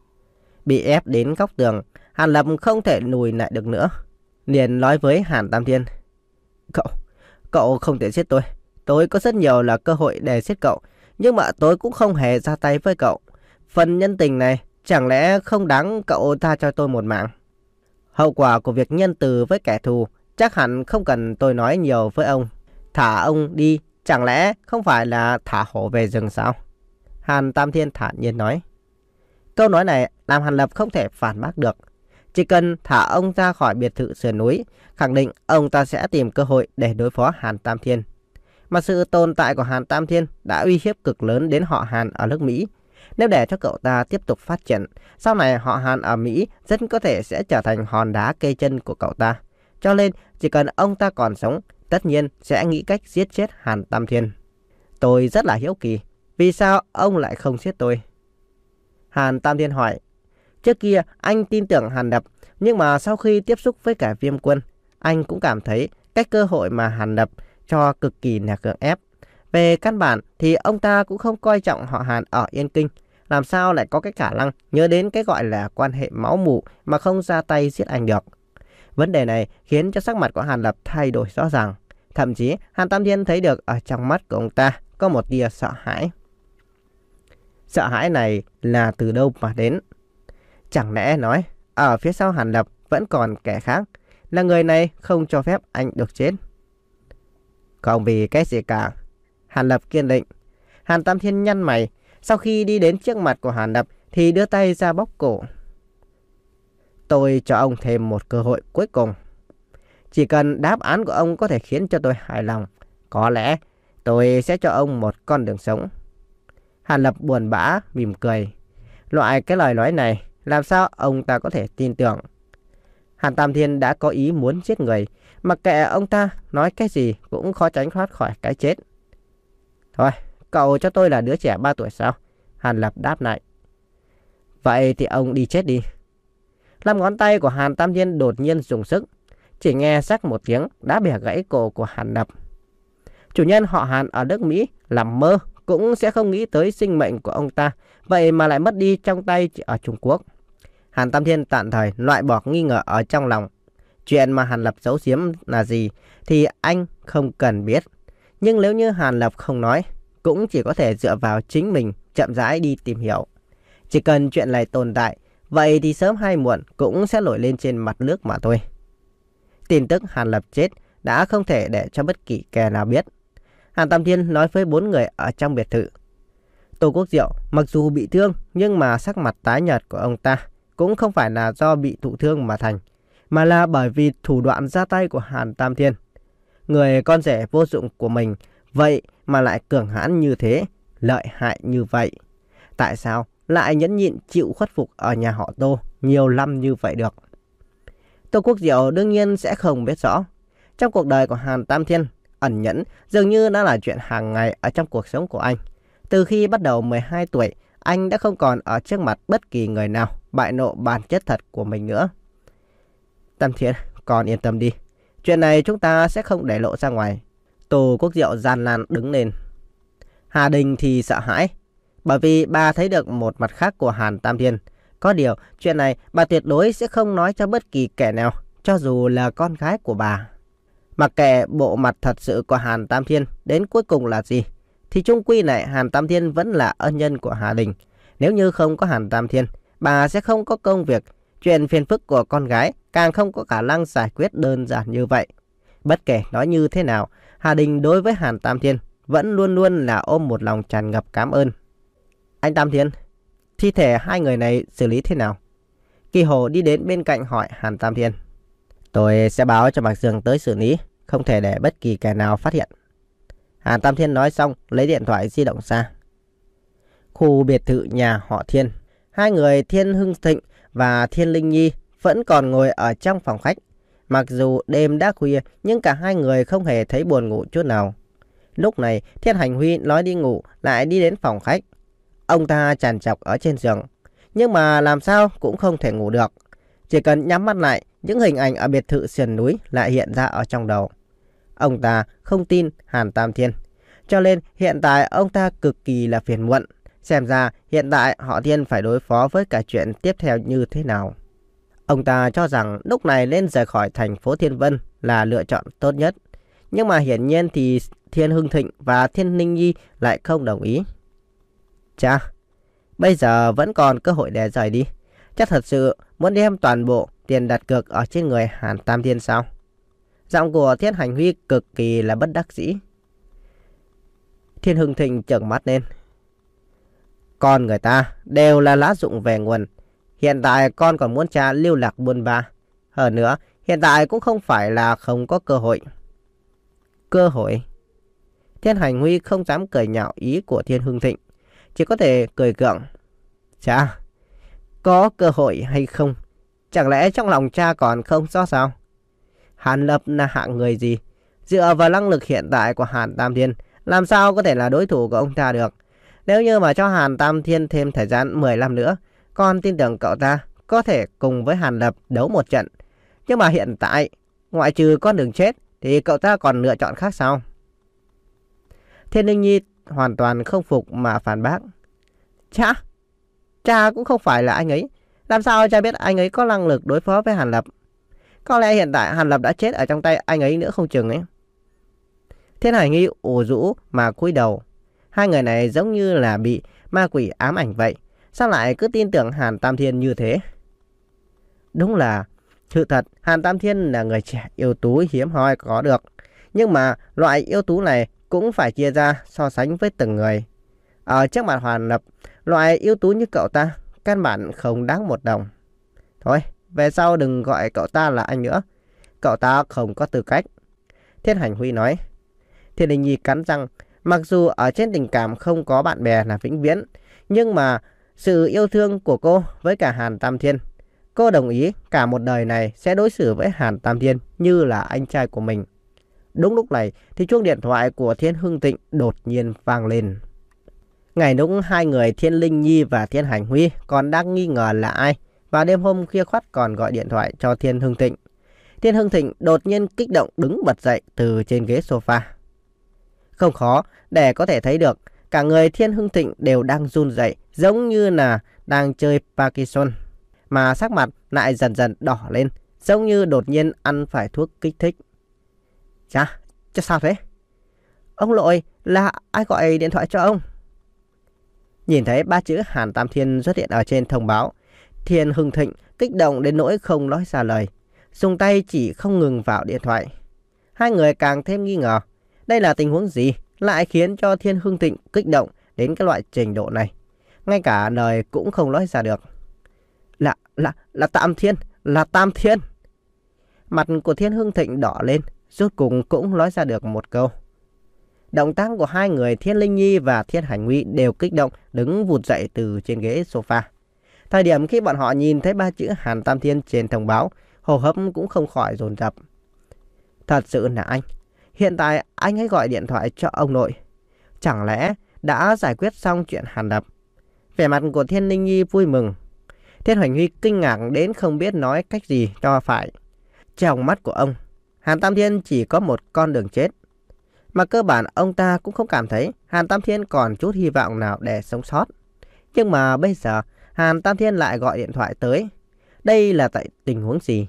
Bị ép đến góc tường, Hàn Lập không thể lùi lại được nữa. Liền nói với Hàn Tam Thiên: Cậu, cậu không thể giết tôi. Tôi có rất nhiều là cơ hội để giết cậu, nhưng mà tôi cũng không hề ra tay với cậu. Phần nhân tình này chẳng lẽ không đáng cậu tha cho tôi một mạng? Hậu quả của việc nhân từ với kẻ thù chắc hẳn không cần tôi nói nhiều với ông. Thả ông đi chẳng lẽ không phải là thả hổ về rừng sao? Hàn Tam Thiên thản nhiên nói. Câu nói này làm Hàn Lập không thể phản bác được. Chỉ cần thả ông ra khỏi biệt thự sườn núi, khẳng định ông ta sẽ tìm cơ hội để đối phó Hàn Tam Thiên. Mà sự tồn tại của Hàn Tam Thiên đã uy hiếp cực lớn đến họ Hàn ở nước Mỹ. Nếu để cho cậu ta tiếp tục phát triển, sau này họ Hàn ở Mỹ rất có thể sẽ trở thành hòn đá kê chân của cậu ta. Cho nên chỉ cần ông ta còn sống, tất nhiên sẽ nghĩ cách giết chết Hàn Tam Thiên. Tôi rất là hiếu kỳ, vì sao ông lại không giết tôi? Hàn Tam Thiên hỏi. Trước kia anh tin tưởng Hàn Lập, nhưng mà sau khi tiếp xúc với cả Viêm Quân, anh cũng cảm thấy cách cơ hội mà Hàn Lập cho cực kỳ là cưỡng ép. Về căn bản thì ông ta cũng không coi trọng họ Hàn ở Yên Kinh, làm sao lại có cái khả năng nhớ đến cái gọi là quan hệ máu mủ mà không ra tay giết anh được. Vấn đề này khiến cho sắc mặt của Hàn Lập thay đổi rõ ràng. Thậm chí Hàn Tam Thiên thấy được ở trong mắt của ông ta có một tia sợ hãi. Sợ hãi này là từ đâu mà đến? Chẳng lẽ nói ở phía sau Hàn Lập vẫn còn kẻ khác, là người này không cho phép anh được chết? Không vì cái gì cả. Hàn Lập kiên định. Hàn Tam Thiên nhăn mày, sau khi đi đến trước mặt của Hàn Lập thì đưa tay ra bóp cổ. Tôi cho ông thêm một cơ hội cuối cùng. Chỉ cần đáp án của ông có thể khiến cho tôi hài lòng, có lẽ tôi sẽ cho ông một con đường sống. Hàn Lập buồn bã mỉm cười. Loại cái lời nói này làm sao ông ta có thể tin tưởng? Hàn Tam Thiên đã có ý muốn giết người, mặc kệ ông ta nói cái gì cũng khó tránh thoát khỏi cái chết. Thôi, cậu cho tôi là đứa trẻ ba tuổi sao? Hàn Lập đáp lại. Vậy thì ông đi chết đi. Năm ngón tay của Hàn Tam Thiên đột nhiên dùng sức, chỉ nghe rắc một tiếng đã bẻ gãy cổ của Hàn Lập. Chủ nhân họ Hàn ở nước Mỹ làm mơ cũng sẽ không nghĩ tới sinh mệnh của ông ta, vậy mà lại mất đi trong tay ở Trung Quốc. Hàn Tam Thiên tạm thời loại bỏ nghi ngờ ở trong lòng. Chuyện mà Hàn Lập giấu giếm là gì thì anh không cần biết. Nhưng nếu như Hàn Lập không nói, cũng chỉ có thể dựa vào chính mình chậm rãi đi tìm hiểu. Chỉ cần chuyện này tồn tại, vậy thì sớm hay muộn cũng sẽ nổi lên trên mặt nước mà thôi. Tin tức Hàn Lập chết đã không thể để cho bất kỳ kẻ nào biết. Hàn Tam Thiên nói với bốn người ở trong biệt thự. Tô Quốc Diệu mặc dù bị thương, nhưng mà sắc mặt tái nhợt của ông ta cũng không phải là do bị thụ thương mà thành, mà là bởi vì thủ đoạn ra tay của Hàn Tam Thiên. Người con rể vô dụng của mình, vậy mà lại cường hãn như thế, lợi hại như vậy. Tại sao lại nhẫn nhịn chịu khuất phục ở nhà họ Tô nhiều năm như vậy được? Tô Quốc Diệu đương nhiên sẽ không biết rõ. Trong cuộc đời của Hàn Tam Thiên, ẩn nhẫn dường như đã là chuyện hàng ngày ở trong cuộc sống của anh. Từ khi bắt đầu mười hai tuổi, anh đã không còn ở trước mặt bất kỳ người nào bại lộ bản chất thật của mình nữa. Tam Thiên, con yên tâm đi. Chuyện này chúng ta sẽ không để lộ ra ngoài. Tô Quốc Diệu gian nan đứng lên. Hà Đình thì sợ hãi, bởi vì bà thấy được một mặt khác của Hàn Tam Thiên. Có điều, chuyện này bà tuyệt đối sẽ không nói cho bất kỳ kẻ nào, cho dù là con gái của bà. Mặc kệ bộ mặt thật sự của Hàn Tam Thiên đến cuối cùng là gì, thì chung quy này Hàn Tam Thiên vẫn là ân nhân của Hà Đình. Nếu như không có Hàn Tam Thiên, bà sẽ không có công việc. Chuyện phiền phức của con gái càng không có khả năng giải quyết đơn giản như vậy. Bất kể nói như thế nào, Hà Đình đối với Hàn Tam Thiên vẫn luôn luôn là ôm một lòng tràn ngập cảm ơn. Anh Tam Thiên, thi thể hai người này xử lý thế nào? Kỳ Hồ đi đến bên cạnh hỏi Hàn Tam Thiên. Tôi sẽ báo cho Mạc Dương tới xử lý, không thể để bất kỳ kẻ nào phát hiện. Hàn Tam Thiên nói xong lấy điện thoại di động ra. Khu biệt thự nhà họ Thiên, hai người Thiên Hưng Thịnh và Thiên Linh Nhi vẫn còn ngồi ở trong phòng khách. Mặc dù đêm đã khuya nhưng cả hai người không hề thấy buồn ngủ chút nào. Lúc này Thiên Hành Huy nói đi ngủ lại đi đến phòng khách. Ông ta trằn trọc ở trên giường, nhưng mà làm sao cũng không thể ngủ được. Chỉ cần nhắm mắt lại, những hình ảnh ở biệt thự sườn núi lại hiện ra ở trong đầu. Ông ta không tin Hàn Tam Thiên, cho nên hiện tại ông ta cực kỳ là phiền muộn. Xem ra hiện tại họ Thiên phải đối phó với cả chuyện tiếp theo như thế nào. Ông ta cho rằng lúc này lên rời khỏi thành phố Thiên Vân là lựa chọn tốt nhất. Nhưng mà hiển nhiên thì Thiên Hưng Thịnh và Thiên Ninh Nhi lại không đồng ý. Chà, bây giờ vẫn còn cơ hội để rời đi. Chắc thật sự muốn đem toàn bộ tiền đặt cược ở trên người Hàn Tam Thiên sao? Giọng của Thiên Hành Huy cực kỳ là bất đắc dĩ. Thiên Hưng Thịnh trợn mắt lên. Con người ta đều là lá dụng về nguồn. Hiện tại con còn muốn cha lưu lạc buôn ba. Hơn nữa, hiện tại cũng không phải là không có cơ hội. Cơ hội? Thiên Hành Huy không dám cười nhạo ý của Thiên Hưng Thịnh, chỉ có thể cười gượng. Cha, có cơ hội hay không? Chẳng lẽ trong lòng cha còn không rõ sao? Hàn Lập là hạng người gì? Dựa vào năng lực hiện tại của Hàn Tam Thiên, làm sao có thể là đối thủ của ông ta được? Nếu như mà cho Hàn Tam Thiên thêm thời gian mười năm nữa, con tin tưởng cậu ta có thể cùng với Hàn Lập đấu một trận. Nhưng mà hiện tại, ngoại trừ con đường chết, thì cậu ta còn lựa chọn khác sao? Thiên Ninh Nhi hoàn toàn không phục mà phản bác. Cha, cha cũng không phải là anh ấy. Làm sao cha biết anh ấy có năng lực đối phó với Hàn Lập? Có lẽ hiện tại Hàn Lập đã chết ở trong tay anh ấy nữa không chừng ấy. Thiên Hải Nghi ủ rũ mà cúi đầu. Hai người này giống như là bị ma quỷ ám ảnh vậy. Sao lại cứ tin tưởng Hàn Tam Thiên như thế? Đúng là sự thật, Hàn Tam Thiên là người trẻ ưu tú hiếm hoi có được. Nhưng mà loại ưu tú này cũng phải chia ra so sánh với từng người. Ở trước mặt Hàn Lập, loại ưu tú như cậu ta căn bản không đáng một đồng. Thôi, về sau đừng gọi cậu ta là anh nữa. Cậu ta không có tư cách. Thiên Hành Huy nói. Thiên Đình Nhi cắn răng. Mặc dù ở trên tình cảm không có bạn bè là vĩnh viễn, nhưng mà sự yêu thương của cô với cả Hàn Tam Thiên, cô đồng ý cả một đời này sẽ đối xử với Hàn Tam Thiên như là anh trai của mình. Đúng lúc này thì chuông điện thoại của Thiên Hưng Thịnh đột nhiên vang lên. Ngày lúc hai người Thiên Linh Nhi và Thiên Hành Huy còn đang nghi ngờ là ai, và đêm hôm khuya khoắt còn gọi điện thoại cho Thiên Hưng Thịnh. Thiên Hưng Thịnh đột nhiên kích động đứng bật dậy từ trên ghế sofa. Không khó để có thể thấy được cả người Thiên Hưng Thịnh đều đang run rẩy, giống như là đang chơi Parkinson, mà sắc mặt lại dần dần đỏ lên, giống như đột nhiên ăn phải thuốc kích thích. Chà, chứ sao thế? Ông nội, là ai gọi điện thoại cho ông? Nhìn thấy ba chữ Hàn Tam Thiên xuất hiện ở trên thông báo, Thiên Hưng Thịnh kích động đến nỗi không nói ra lời, dùng tay chỉ không ngừng vào điện thoại. Hai người càng thêm nghi ngờ, đây là tình huống gì lại khiến cho Thiên Hưng Thịnh kích động đến cái loại trình độ này, ngay cả lời cũng không nói ra được. Là, là, là Tam Thiên, là Tam Thiên. Mặt của Thiên Hưng Thịnh đỏ lên, rốt cùng cũng nói ra được một câu. Động tác của hai người Thiên Linh Nhi và Thiên Hành Huy đều kích động đứng vụt dậy từ trên ghế sofa. Thời điểm khi bọn họ nhìn thấy ba chữ Hàn Tam Thiên trên thông báo, hô hấp cũng không khỏi dồn dập. Thật sự là anh. Hiện tại anh ấy gọi điện thoại cho ông nội. Chẳng lẽ đã giải quyết xong chuyện Hàn Lập? Vẻ mặt của Thiên Linh Nhi vui mừng. Thiên Hành Huy kinh ngạc đến không biết nói cách gì cho phải. Trong mắt của ông, Hàn Tam Thiên chỉ có một con đường chết. Mà cơ bản ông ta cũng không cảm thấy Hàn Tam Thiên còn chút hy vọng nào để sống sót. Nhưng mà bây giờ Hàn Tam Thiên lại gọi điện thoại tới. Đây là tại tình huống gì?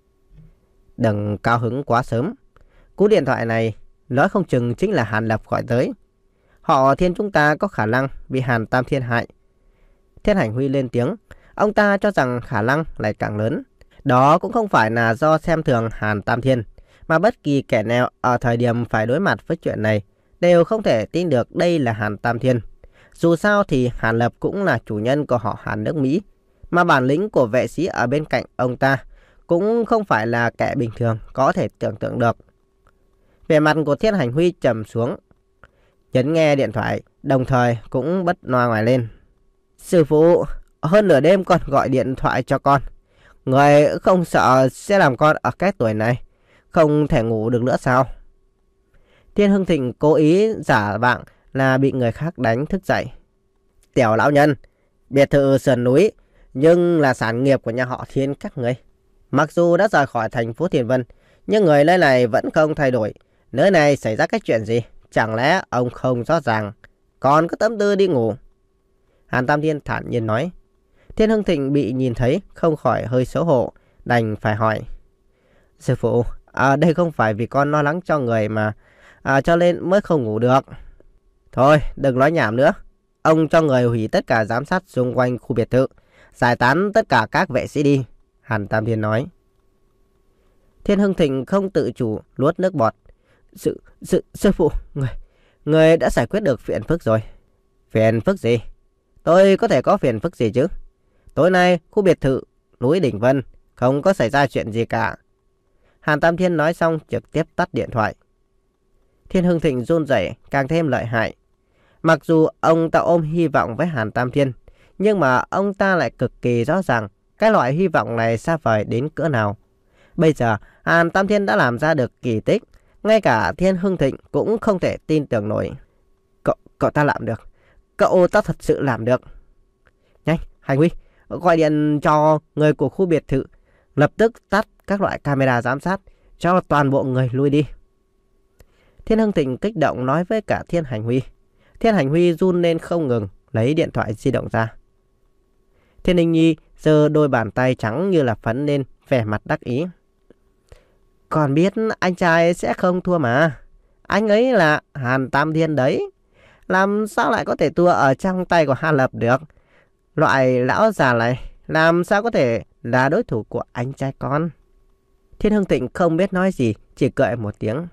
Đừng cao hứng quá sớm. Cú điện thoại này nói không chừng chính là Hàn Lập gọi tới. Họ Thiên chúng ta có khả năng bị Hàn Tam Thiên hại. Thiên Hành Huy lên tiếng. Ông ta cho rằng khả năng lại càng lớn. Đó cũng không phải là do xem thường Hàn Tam Thiên, mà bất kỳ kẻ nào ở thời điểm phải đối mặt với chuyện này đều không thể tin được đây là Hàn Tam Thiên. Dù sao thì Hàn Lập cũng là chủ nhân của họ Hàn nước Mỹ, mà bản lĩnh của vệ sĩ ở bên cạnh ông ta cũng không phải là kẻ bình thường có thể tưởng tượng được. Vẻ mặt của Thiên Hành Huy trầm xuống, nhấn nghe điện thoại, đồng thời cũng bất loa ngoài lên. Sư phụ, hơn nửa đêm con gọi điện thoại cho con. Người không sợ sẽ làm con ở cái tuổi này không thể ngủ được nữa sao? Thiên Hưng Thịnh cố ý giả vạng là bị người khác đánh thức dậy. Tiểu lão nhân, biệt thự sườn núi nhưng là sản nghiệp của nhà họ Thiên các người. Mặc dù đã rời khỏi thành phố Thiền Vân, nhưng người nơi này vẫn không thay đổi. Nơi này xảy ra cái chuyện gì? Chẳng lẽ ông không rõ ràng, còn có tâm tư đi ngủ? Hàn Tam Thiên thản nhiên nói. Thiên Hưng Thịnh bị nhìn thấy không khỏi hơi xấu hổ, đành phải hỏi. Sư phụ, à, đây không phải vì con lo lắng cho người mà à, cho nên mới không ngủ được. Thôi, đừng nói nhảm nữa. Ông cho người hủy tất cả giám sát xung quanh khu biệt thự, giải tán tất cả các vệ sĩ đi. Hàn Tam Thiên nói. Thiên Hưng Thịnh không tự chủ nuốt nước bọt. Sư, sư, sư phụ, người, người đã giải quyết được phiền phức rồi. Phiền phức gì? Tôi có thể có phiền phức gì chứ? Tối nay khu biệt thự núi Đỉnh Vân không có xảy ra chuyện gì cả. Hàn Tam Thiên nói xong trực tiếp tắt điện thoại. Thiên Hưng Thịnh run rẩy càng thêm lợi hại. Mặc dù ông ta ôm hy vọng với Hàn Tam Thiên, nhưng mà ông ta lại cực kỳ rõ ràng cái loại hy vọng này xa vời đến cỡ nào. Bây giờ Hàn Tam Thiên đã làm ra được kỳ tích, ngay cả Thiên Hưng Thịnh cũng không thể tin tưởng nổi. Cậu, cậu ta làm được. Cậu ta thật sự làm được. Nhanh, Hành Huy, gọi điện cho người của khu biệt thự, lập tức tắt các loại camera giám sát, cho toàn bộ người lui đi. Thiên Hưng Thịnh kích động nói với cả Thiên Hành Huy. Thiên Hành Huy run lên không ngừng, lấy điện thoại di động ra. Thiên Ninh Nhi giơ đôi bàn tay trắng như là phấn lên, vẻ mặt đắc ý. Còn biết anh trai sẽ không thua mà. Anh ấy là Hàn Tam Thiên đấy. Làm sao lại có thể thua ở trong tay của Hàn Lập được? Loại lão già này làm sao có thể là đối thủ của anh trai con? Thiên Hưng Thịnh không biết nói gì, chỉ cười một tiếng.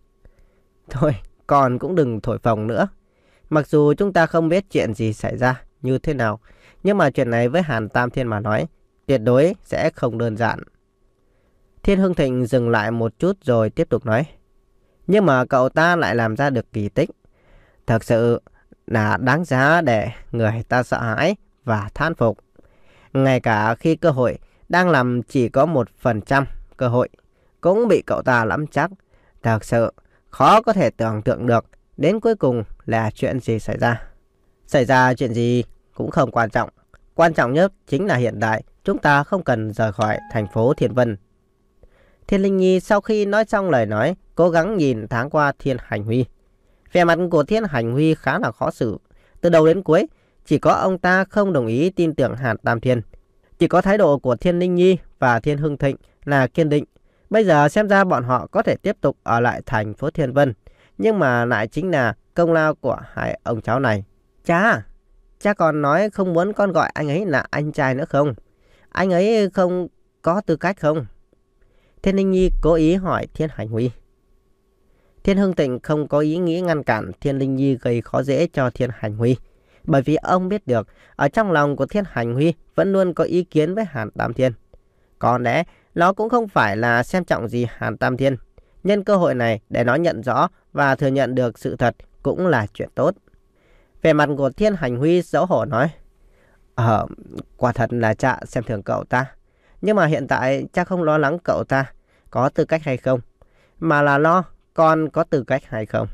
Thôi, con cũng đừng thổi phồng nữa. Mặc dù chúng ta không biết chuyện gì xảy ra như thế nào, nhưng mà chuyện này với Hàn Tam Thiên mà nói, tuyệt đối sẽ không đơn giản. Thiên Hưng Thịnh dừng lại một chút rồi tiếp tục nói. Nhưng mà cậu ta lại làm ra được kỳ tích. Thật sự là đáng giá để người ta sợ hãi và thán phục. Ngay cả khi cơ hội đang làm chỉ có một phần trăm cơ hội, cũng bị cậu ta nắm chắc. Thật sự khó có thể tưởng tượng được đến cuối cùng là chuyện gì xảy ra. Xảy ra chuyện gì cũng không quan trọng. Quan trọng nhất chính là hiện tại chúng ta không cần rời khỏi thành phố Thiền Vân. Thiên Linh Nhi sau khi nói xong lời nói, cố gắng nhìn thoáng qua Thiên Hành Huy. Vẻ mặt của Thiên Hành Huy khá là khó xử. Từ đầu đến cuối, chỉ có ông ta không đồng ý tin tưởng Hàn Tam Thiên. Chỉ có thái độ của Thiên Linh Nhi và Thiên Hưng Thịnh là kiên định. Bây giờ xem ra bọn họ có thể tiếp tục ở lại thành phố Thiên Vân. Nhưng mà lại chính là công lao của hai ông cháu này. Cha, cha còn nói không muốn con gọi anh ấy là anh trai nữa không? Anh ấy không có tư cách không? Thiên Linh Nhi cố ý hỏi Thiên Hành Huy. Thiên Hưng Thịnh không có ý nghĩ ngăn cản Thiên Linh Nhi gây khó dễ cho Thiên Hành Huy. Bởi vì ông biết được, ở trong lòng của Thiên Hành Huy vẫn luôn có ý kiến với Hàn Tam Thiên. Có lẽ nó cũng không phải là xem trọng gì Hàn Tam Thiên. Nhân cơ hội này để nó nhận rõ và thừa nhận được sự thật cũng là chuyện tốt. Về mặt của Thiên Hành Huy xấu hổ nói. Ờ, quả thật là cha xem thường cậu ta. Nhưng mà hiện tại cha không lo lắng cậu ta có tư cách hay không, mà là lo con có tư cách hay không.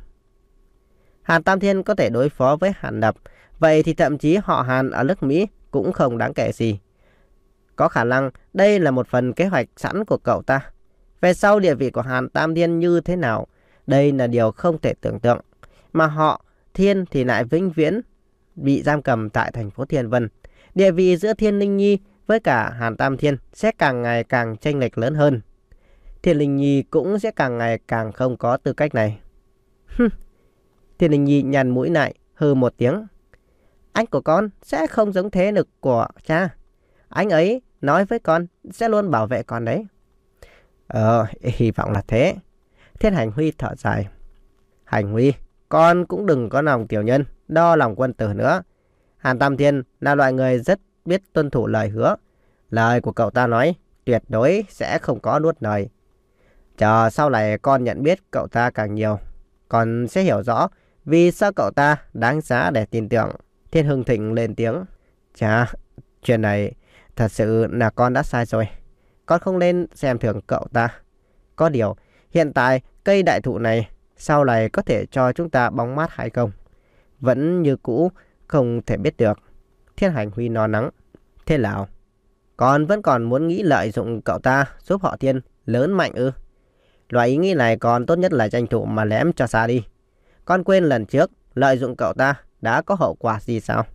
Hàn Tam Thiên có thể đối phó với Hàn Lập, vậy thì thậm chí họ Hàn ở nước Mỹ cũng không đáng kể gì. Có khả năng đây là một phần kế hoạch sẵn của cậu ta. Về sau địa vị của Hàn Tam Thiên như thế nào, đây là điều không thể tưởng tượng. Mà họ Thiên thì lại vĩnh viễn bị giam cầm tại thành phố Thiên Vân. Địa vị giữa Thiên Linh Nhi với cả Hàn Tam Thiên sẽ càng ngày càng chênh lệch lớn hơn. Thiên Linh Nhi cũng sẽ càng ngày càng không có tư cách này. Thiên Linh Nhi nhăn mũi lại, hừ một tiếng. Anh của con sẽ không giống thế lực của cha. Anh ấy nói với con sẽ luôn bảo vệ con đấy. Ờ, hy vọng là thế. Thiên Hành Huy thở dài. Hành Huy, con cũng đừng có lòng tiểu nhân, đo lòng quân tử nữa. Hàn Tam Thiên là loại người rất biết tuân thủ lời hứa. Lời của cậu ta nói tuyệt đối sẽ không có nuốt lời. Chờ sau này con nhận biết cậu ta càng nhiều, con sẽ hiểu rõ vì sao cậu ta đáng giá để tin tưởng. Thiên Hưng Thịnh lên tiếng. Chà, chuyện này thật sự là con đã sai rồi. Con không nên xem thường cậu ta. Có điều, hiện tại cây đại thụ này sau này có thể cho chúng ta bóng mát hay không? Vẫn như cũ, không thể biết được. Thiên Hành Huy no nắng. Thế nào? Con vẫn còn muốn nghĩ lợi dụng cậu ta giúp họ Thiên lớn mạnh ư? Loại ý nghĩ này còn tốt nhất là tranh thủ mà lém cho xa đi. Con quên lần trước lợi dụng cậu ta đã có hậu quả gì sao?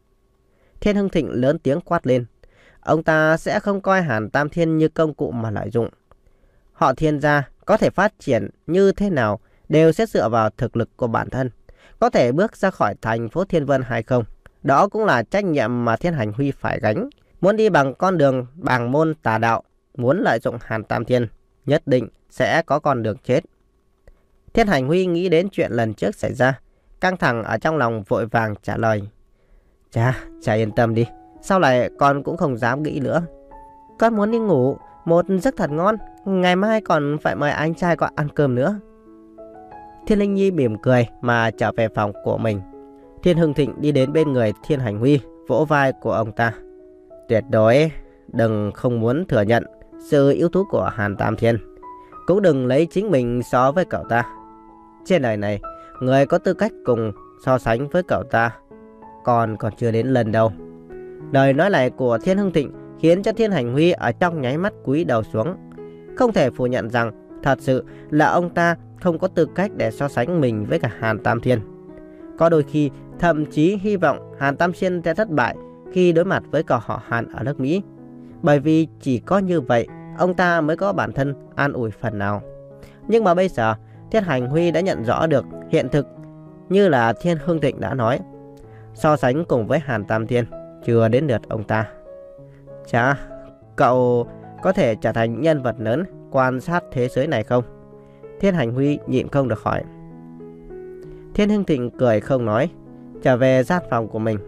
Thiên Hưng Thịnh lớn tiếng quát lên. Ông ta sẽ không coi Hàn Tam Thiên như công cụ mà lợi dụng. Họ Thiên gia có thể phát triển như thế nào đều sẽ dựa vào thực lực của bản thân. Có thể bước ra khỏi thành phố Thiên Vân hay không, đó cũng là trách nhiệm mà Thiên Hành Huy phải gánh. Muốn đi bằng con đường bàng môn tà đạo, muốn lợi dụng Hàn Tam Thiên, nhất định sẽ có con đường chết. Thiên Hành Huy nghĩ đến chuyện lần trước xảy ra, căng thẳng ở trong lòng vội vàng trả lời. Cha, cha yên tâm đi, sau này con cũng không dám nghĩ nữa. Con muốn đi ngủ, một giấc thật ngon, ngày mai còn phải mời anh trai con ăn cơm nữa. Thiên Linh Nhi mỉm cười mà trở về phòng của mình. Thiên Hưng Thịnh đi đến bên người Thiên Hành Huy, vỗ vai của ông ta. Tuyệt đối đừng không muốn thừa nhận sự yếu tố của Hàn Tam Thiên. Cũng đừng lấy chính mình so với cậu ta. Trên đời này, người có tư cách cùng so sánh với cậu ta còn còn chưa đến lần đâu. Lời nói này của Thiên Hưng Thịnh khiến cho Thiên Hành Huy ở trong nháy mắt cúi đầu xuống. Không thể phủ nhận rằng thật sự là ông ta không có tư cách để so sánh mình với cả Hàn Tam Thiên. Có đôi khi thậm chí hy vọng Hàn Tam Thiên sẽ thất bại khi đối mặt với cậu họ Hàn ở nước Mỹ. Bởi vì chỉ có như vậy ông ta mới có bản thân an ủi phần nào. Nhưng mà bây giờ Thiên Hành Huy đã nhận rõ được hiện thực như là Thiên Hưng Thịnh đã nói. So sánh cùng với Hàn Tam Thiên chưa đến lượt ông ta. Chà, cậu có thể trở thành nhân vật lớn quan sát thế giới này không? Thiên Hành Huy nhịn không được hỏi. Thiên Hưng Thịnh cười không nói, trở về gian phòng của mình.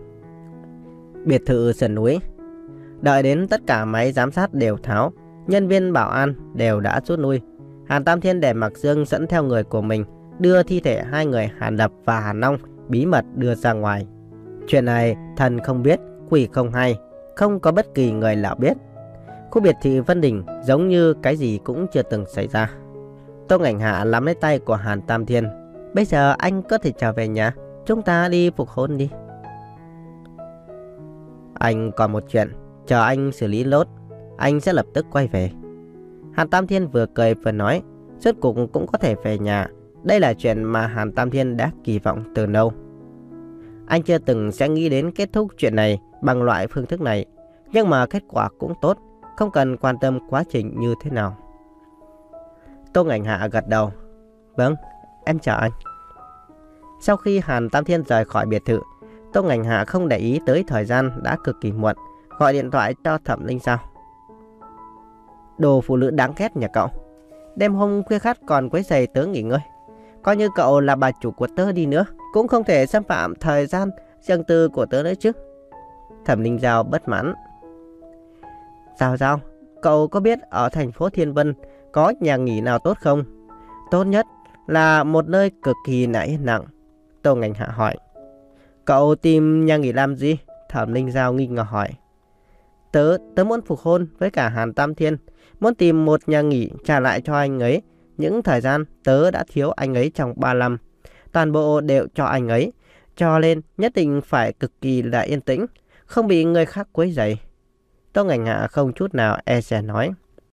Biệt thự sườn núi. Đợi đến tất cả máy giám sát đều tháo, nhân viên bảo an đều đã rút lui, Hàn Tam Thiên để Mạc Dương dẫn theo người của mình đưa thi thể hai người Hàn Lập và Hàn Long bí mật đưa ra ngoài. Chuyện này thần không biết, quỷ không hay, không có bất kỳ người nào biết. Khu biệt thự Vân Đình giống như cái gì cũng chưa từng xảy ra. Tô Ảnh Hạ nắm lấy tay của Hàn Tam Thiên. Bây giờ anh có thể trở về nhà, chúng ta đi phục hôn đi. Anh còn một chuyện, chờ anh xử lý lốt, anh sẽ lập tức quay về. Hàn Tam Thiên vừa cười vừa nói, rốt cuộc cũng có thể về nhà. Đây là chuyện mà Hàn Tam Thiên đã kỳ vọng từ lâu. Anh chưa từng sẽ nghĩ đến kết thúc chuyện này bằng loại phương thức này, nhưng mà kết quả cũng tốt, không cần quan tâm quá trình như thế nào. Tô Ảnh Hạ gật đầu. Vâng, em chào anh. Sau khi Hàn Tam Thiên rời khỏi biệt thự, Tô Ảnh Hạ không để ý tới thời gian đã cực kỳ muộn, gọi điện thoại cho Thẩm Linh Giao. Đồ phụ nữ đáng ghét nhà cậu, đêm hôm khuya khát còn quấy rầy tớ nghỉ ngơi. Coi như cậu là bà chủ của tớ đi nữa, cũng không thể xâm phạm thời gian riêng tư của tớ nữa chứ. Thẩm Linh Giao bất mãn. Giao Giao, cậu có biết ở thành phố Thiên Vân có nhà nghỉ nào tốt không? Tốt nhất là một nơi cực kỳ là yên lặng. Tô Ảnh Hạ hỏi. Cậu tìm nhà nghỉ làm gì? Thẩm Linh Giao nghi ngờ hỏi. Tớ, tớ muốn phục hôn với cả Hàn Tam Thiên, muốn tìm một nhà nghỉ trả lại cho anh ấy những thời gian tớ đã thiếu anh ấy trong ba năm. Toàn bộ đều cho anh ấy, cho nên nhất định phải cực kỳ là yên tĩnh, không bị người khác quấy rầy. Tô Ảnh Hạ không chút nào e dè nói.